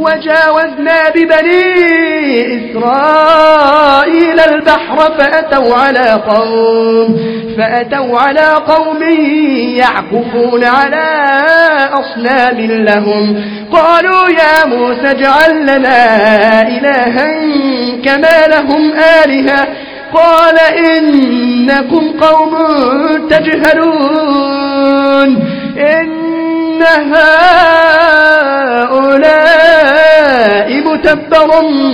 وجاوزنا ببني إسرائيل البحر فأتوا على قوم يعكفون على أصنام لهم قالوا يا موسى اجعل لنا إلها كما لهم آلهة قال إنكم قوم تجهلون إن هؤلاء متبر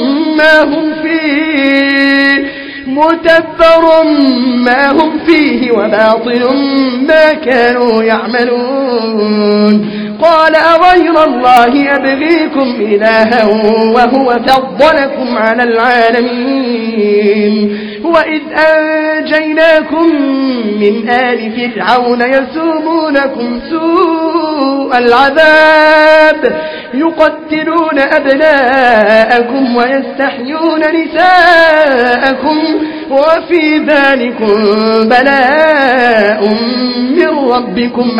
ما هم فيه وباطل ما كانوا يعملون قال أغير الله أبغيكم إلها وهو فضلكم على العالمين وإذ أنجيناكم من آل فرعون يسومونكم سوء العذاب يقتلون أبناءكم ويستحيون نساءكم وفي ذلكم بلاء من ربكم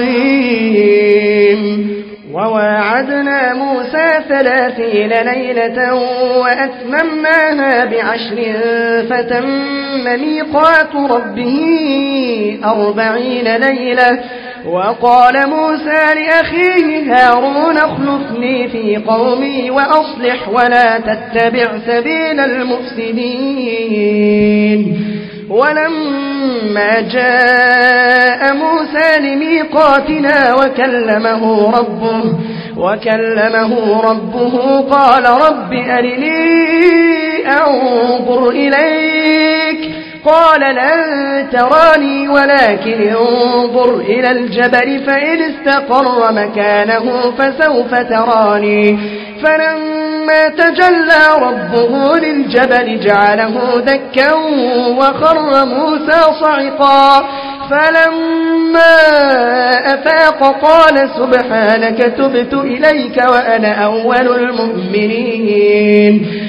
عظيم وواعدنا موسى 30 ليلة وأتممناها ب10 فتم ميقات ربه 40 ليلة وقال موسى لأخيه هارون اخلفني في قومي وأصلح ولا تتبع سبيل المفسدين ولما جاء موسى لميقاتنا وكلمه ربه قال رب أرني أنظر إليك قال لن تراني ولكن انظر إلى الجبل فإن استقر مكانه فسوف تراني فلما تجلى ربه للجبل جعله دكا وخر موسى صعقا فلما أفاق قال سبحانك تبت إليك وأنا أول المؤمنين